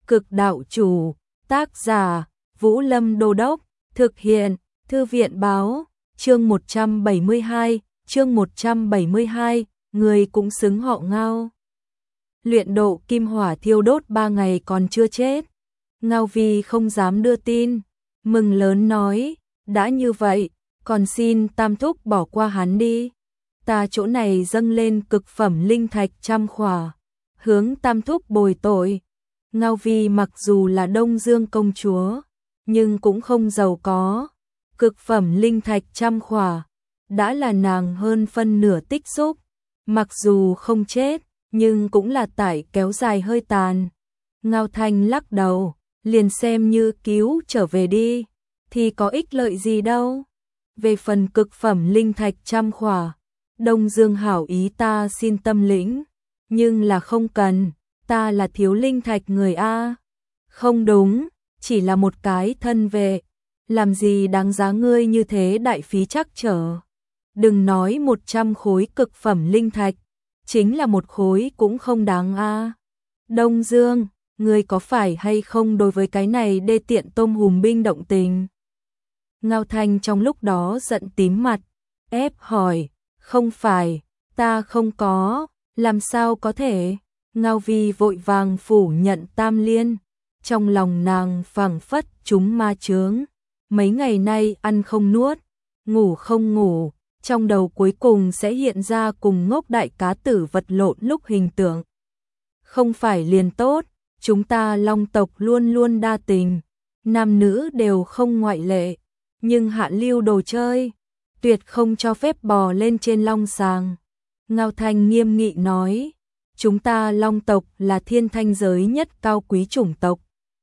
Cực đạo chủ, tác giả, Vũ Lâm Đô Đốc, thực hiện, Thư viện báo, chương 172, người cũng xứng họ Ngao. Luyện độ kim hỏa thiêu đốt 3 ngày còn chưa chết. Ngao Vi không dám đưa tin, mừng lớn nói, đã như vậy, còn xin Tam Thúc bỏ qua hắn đi. Ta chỗ này dâng lên cực phẩm linh thạch 100 khỏa, hướng Tam Thúc bồi tội. Ngao Vi mặc dù là Đông Dương công chúa, nhưng cũng không giàu có. Cực phẩm linh thạch 100 khỏa, đã là nàng hơn phân nửa tích xúc. Mặc dù không chết, nhưng cũng là tải kéo dài hơi tàn. Ngao Thanh lắc đầu, liền xem như cứu trở về đi, thì có ích lợi gì đâu. Về phần cực phẩm linh thạch 100 khỏa, Đông Dương hảo ý ta xin tâm lĩnh, nhưng là không cần, ta là thiếu linh thạch người A. Không đúng, chỉ là một cái thân vệ, làm gì đáng giá ngươi như thế đại phí trắc trở. Đừng nói 100 khối cực phẩm linh thạch, chính là một khối cũng không đáng A. Đông Dương, ngươi có phải hay không đối với cái này đê tiện tôm hùm binh động tình? Ngao Thanh trong lúc đó giận tím mặt, ép hỏi, không phải, ta không có, làm sao có thể? Ngao Vi vội vàng phủ nhận tam liên, trong lòng nàng phảng phất chúng ma chướng. Mấy ngày nay ăn không nuốt, ngủ không ngủ, trong đầu cuối cùng sẽ hiện ra cùng Ngốc đại cá tử vật lộn lúc hình tượng. Không phải liền tốt, chúng ta Long tộc luôn luôn đa tình, nam nữ đều không ngoại lệ, nhưng hạ lưu đồ chơi, tuyệt không cho phép bò lên trên long sàng. Ngao Thanh nghiêm nghị nói, chúng ta Long tộc là thiên thanh giới nhất cao quý chủng tộc.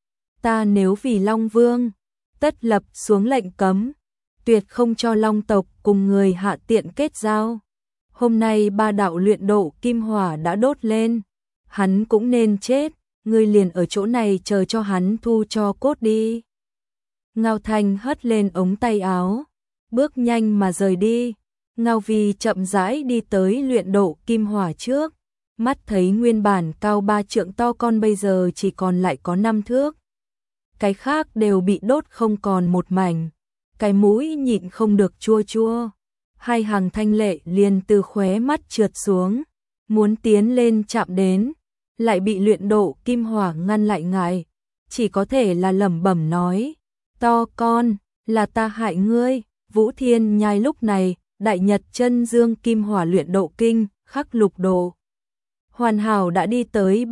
Ta nếu vì Long Vương, tất lập xuống lệnh cấm, tuyệt không cho Long tộc cùng người hạ tiện kết giao. Hôm nay 3 đạo luyện độ kim hỏa đã đốt lên, hắn cũng nên chết, ngươi liền ở chỗ này chờ cho hắn thu cho cốt đi. Ngao Thanh hất lên ống tay áo, bước nhanh mà rời đi. Ngao Vi chậm rãi đi tới luyện độ kim hỏa trước, mắt thấy nguyên bản cao 3 trượng to con bây giờ chỉ còn lại có 5 thước. Cái khác đều bị đốt không còn một mảnh, cái mũi nhịn không được chua chua. Hai hàng thanh lệ liền từ khóe mắt trượt xuống, muốn tiến lên chạm đến, lại bị luyện độ kim hỏa ngăn lại ngại, chỉ có thể là lẩm bẩm nói, to con, là ta hại ngươi. Vũ Thiên Nhai lúc này, đại nhật chân dương kim hỏa luyện độ kinh, khắc lục độ hoàn hảo đã đi tới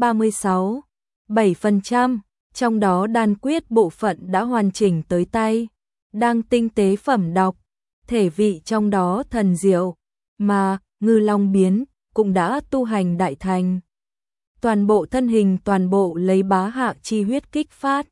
36,7%, trong đó đan quyết bộ phận đã hoàn chỉnh tới tay, đang tinh tế phẩm đọc, thể vị trong đó thần diệu, mà Ngư Long biến cũng đã tu hành đại thành. Toàn bộ thân hình toàn bộ lấy bá hạ chi huyết kích phát.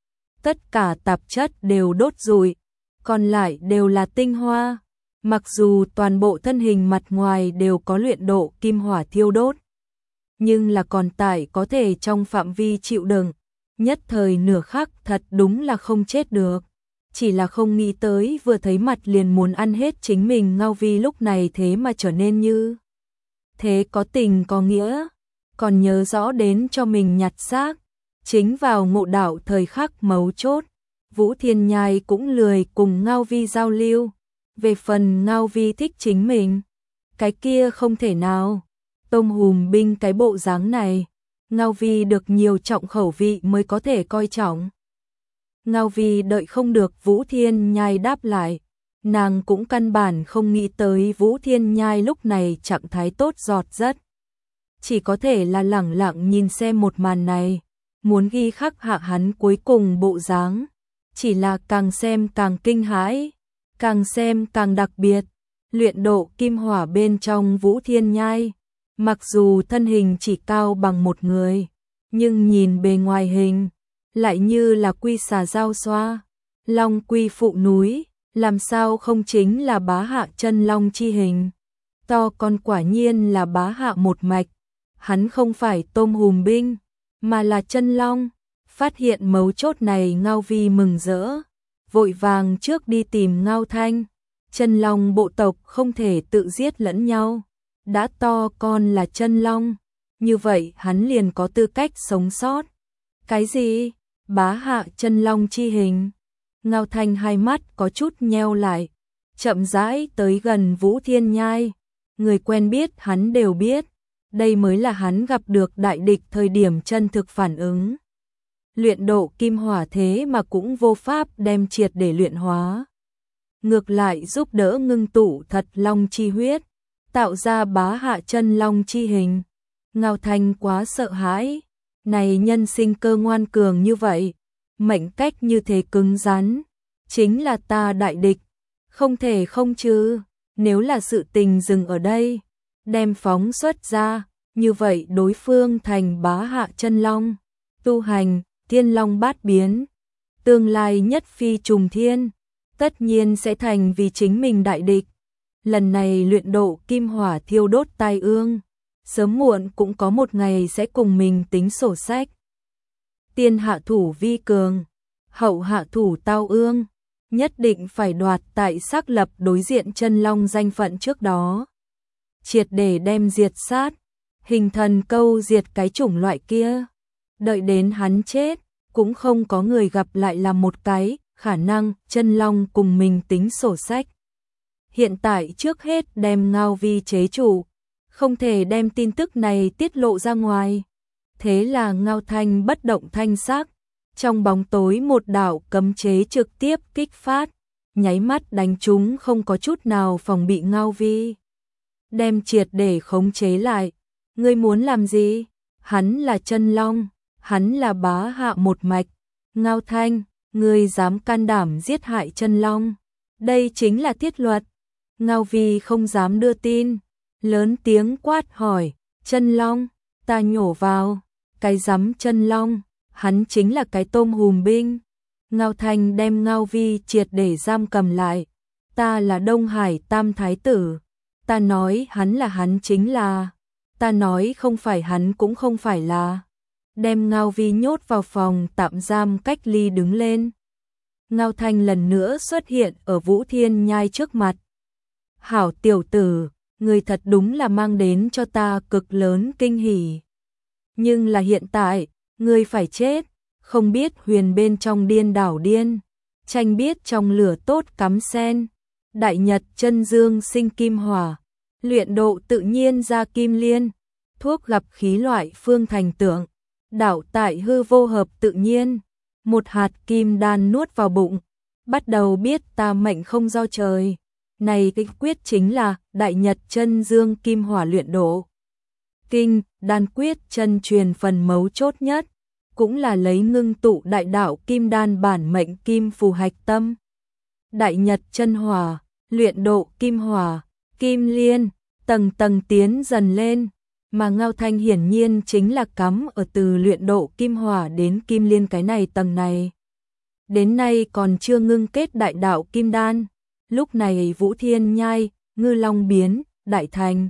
Tất cả tạp chất đều đốt rụi, còn lại đều là tinh hoa. Mặc dù toàn bộ thân hình mặt ngoài đều có luyện độ kim hỏa thiêu đốt, nhưng là còn tại có thể trong phạm vi chịu đựng, nhất thời nửa khắc thật đúng là không chết được. Chỉ là không nghĩ tới vừa thấy mặt liền muốn ăn hết chính mình. Ngao Vi lúc này thế mà trở nên như thế, có tình có nghĩa, còn nhớ rõ đến cho mình nhặt xác. Chính vào ngộ đạo thời khắc mấu chốt, Vũ Thiên Nhai cũng lười cùng Ngao Vi giao lưu. Về phần Ngao Vi thích chính mình, cái kia không thể nào. Tôm hùm binh cái bộ dáng này, Ngao Vi được nhiều trọng khẩu vị mới có thể coi trọng. Ngao Vi đợi không được Vũ Thiên Nhai đáp lại, nàng cũng căn bản không nghĩ tới Vũ Thiên Nhai lúc này trạng thái tốt giọt rất. Chỉ có thể là lẳng lặng nhìn xem một màn này, muốn ghi khắc hạ hắn cuối cùng bộ dáng, chỉ là càng xem càng kinh hãi, càng xem càng đặc biệt. Luyện độ kim hỏa bên trong Vũ Thiên Nhai, mặc dù thân hình chỉ cao bằng một người, nhưng nhìn bề ngoài hình, lại như là quy xà giao xoa, long quy phụ núi, làm sao không chính là bá hạ chân long chi hình. To con quả nhiên là bá hạ một mạch, hắn không phải tôm hùm binh, mà là chân long. Phát hiện mấu chốt này, Ngao Vi mừng rỡ, vội vàng trước đi tìm Ngao Thanh. Chân long bộ tộc không thể tự giết lẫn nhau, đã to con là chân long, như vậy hắn liền có tư cách sống sót. Cái gì? Bá hạ chân long chi hình. Ngao Thanh hai mắt có chút nheo lại, chậm rãi tới gần Vũ Thiên Nhai. Người quen biết hắn đều biết, đây mới là hắn gặp được đại địch thời điểm chân thực phản ứng. Luyện độ kim hỏa thế mà cũng vô pháp đem triệt để luyện hóa. Ngược lại giúp đỡ ngưng tụ thật long chi huyết, tạo ra bá hạ chân long chi hình. Ngao Thanh quá sợ hãi, này nhân sinh cơ ngoan cường như vậy, mệnh cách như thế cứng rắn, chính là ta đại địch, không thể không chứ, nếu là sự tình dừng ở đây, đem phóng xuất ra, như vậy đối phương thành bá hạ chân long, tu hành, thiên long bát biến, tương lai nhất phi trùng thiên, tất nhiên sẽ thành vì chính mình đại địch. Lần này luyện độ kim hỏa thiêu đốt tai ương, sớm muộn cũng có một ngày sẽ cùng mình tính sổ sách. Tiên hạ thủ vi cường, hậu hạ thủ tao ương, nhất định phải đoạt tại xác lập đối diện chân long danh phận trước đó. Triệt để đem diệt sát, hình thần câu diệt cái chủng loại kia. Đợi đến hắn chết, cũng không có người gặp lại là một cái, khả năng chân long cùng mình tính sổ sách. Hiện tại trước hết đem Ngao Vi chế trụ, không thể đem tin tức này tiết lộ ra ngoài. Thế là Ngao Thanh bất động thanh sắc, trong bóng tối một đạo cấm chế trực tiếp kích phát, nháy mắt đánh trúng không có chút nào phòng bị Ngao Vi. Đem triệt để khống chế lại. Ngươi muốn làm gì? Hắn là chân long, hắn là bá hạ một mạch. Ngao Thanh, ngươi dám can đảm giết hại chân long. Đây chính là thiết luật. Ngao Vi không dám đưa tin, lớn tiếng quát hỏi, chân long, ta nhổ vào, cái dám chân long, hắn chính là cái tôm hùm binh. Ngao Thanh đem Ngao Vi triệt để giam cầm lại, ta là Đông Hải Tam Thái Tử, ta nói hắn là hắn chính là, ta nói không phải hắn cũng không phải là. Đem Ngao Vi nhốt vào phòng tạm giam cách ly đứng lên. Ngao Thanh lần nữa xuất hiện ở Vũ Thiên Nhai trước mặt. Hảo tiểu tử, người thật đúng là mang đến cho ta cực lớn kinh hỉ. Nhưng là hiện tại, ngươi phải chết, không biết huyền bên trong điên đảo điên, tranh biết trong lửa tốt cắm sen. Đại Nhật chân dương sinh kim hỏa, luyện độ tự nhiên ra kim liên, thuốc gặp khí loại phương thành tượng, đảo tại hư vô hợp tự nhiên, một hạt kim đan nuốt vào bụng, bắt đầu biết ta mệnh không do trời. Này cái quyết chính là Đại Nhật chân dương kim hỏa luyện độ. Kinh, đan quyết chân truyền phần mấu chốt nhất, cũng là lấy ngưng tụ đại đạo kim đan bản mệnh kim phù hạch tâm. Đại Nhật chân hỏa, luyện độ kim hỏa, kim liên, tầng tầng tiến dần lên, mà Ngao Thanh hiển nhiên chính là cắm ở từ luyện độ kim hỏa đến kim liên cái này tầng này. Đến nay còn chưa ngưng kết đại đạo kim đan, lúc này Vũ Thiên Nhai, Ngư Long biến, đại thành.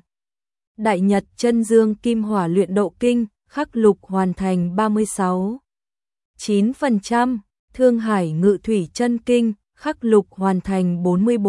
Đại Nhật chân dương kim hỏa luyện độ kinh, khắc lục hoàn thành 36,9%, Thương Hải ngự thủy chân kinh, khắc lục hoàn thành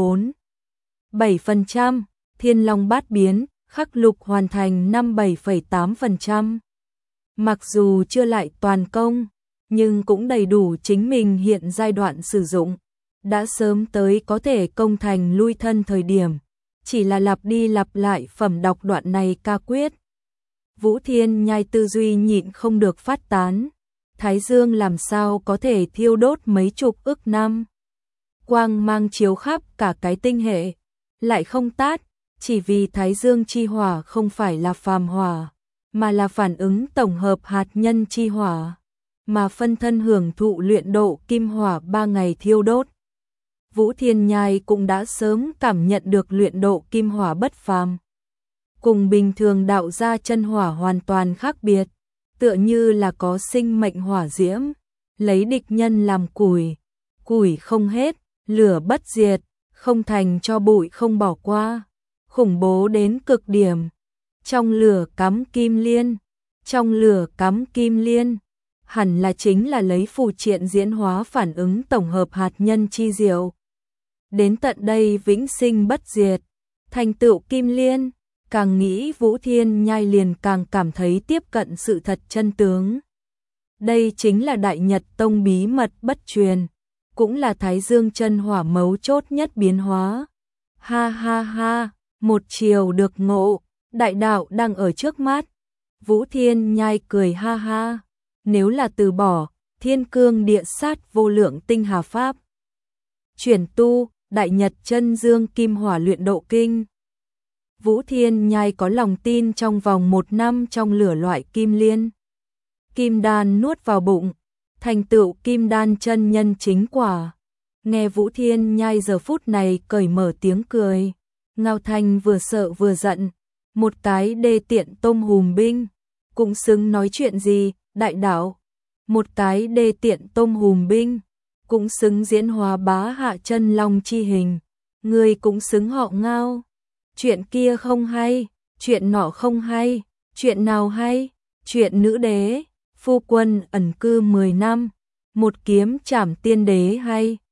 44,7%, Thiên Long bát biến, khắc lục hoàn thành 57,8%. Mặc dù chưa lại toàn công, nhưng cũng đầy đủ chính mình hiện giai đoạn sử dụng, đã sớm tới có thể công thành lui thân thời điểm, chỉ là lặp đi lặp lại phẩm đọc đoạn này ca quyết. Vũ Thiên Nhai tư duy nhịn không được phát tán, Thái Dương làm sao có thể thiêu đốt mấy chục ức năm. Quang mang chiếu khắp cả cái tinh hệ, lại không tát, chỉ vì Thái Dương chi hỏa không phải là phàm hỏa, mà là phản ứng tổng hợp hạt nhân chi hỏa, mà phân thân hưởng thụ luyện độ kim hỏa 3 ngày thiêu đốt. Vũ Thiên Nhai cũng đã sớm cảm nhận được luyện độ kim hỏa bất phàm. Cùng bình thường đạo gia chân hỏa hoàn toàn khác biệt, tựa như là có sinh mệnh hỏa diễm, lấy địch nhân làm củi, củi không hết, lửa bất diệt, không thành cho bụi không bỏ qua, khủng bố đến cực điểm. Trong lửa cắm kim liên, trong lửa cắm kim liên, hẳn là chính là lấy phù triện diễn hóa phản ứng tổng hợp hạt nhân chi diệu. Đến tận đây vĩnh sinh bất diệt, thành tựu kim liên, càng nghĩ Vũ Thiên Nhai liền càng cảm thấy tiếp cận sự thật chân tướng. Đây chính là Đại Nhật Tông bí mật bất truyền, cũng là Thái Dương chân hỏa mấu chốt nhất biến hóa. Ha ha ha, một chiều được ngộ, đại đạo đang ở trước mắt. Vũ Thiên Nhai cười ha ha, nếu là từ bỏ, Thiên Cương Địa Sát vô lượng tinh hà pháp. Chuyển tu, Đại Nhật Chân Dương Kim Hỏa luyện độ kinh. Vũ Thiên Nhai có lòng tin trong vòng 1 năm trong lửa loại kim liên. Kim đan nuốt vào bụng, thành tựu kim đan chân nhân chính quả. Nghe Vũ Thiên Nhai giờ phút này cởi mở tiếng cười. Ngao Thanh vừa sợ vừa giận, một cái đê tiện tôm hùm binh, cũng xứng nói chuyện gì, đại đạo. Một cái đê tiện tôm hùm binh, cũng xứng diễn hóa bá hạ chân long chi hình. Người cũng xứng họ Ngao. Chuyện kia không hay, chuyện nọ không hay, chuyện nào hay, chuyện nữ đế, phu quân ẩn cư 10 năm, một kiếm trảm tiên đế hay.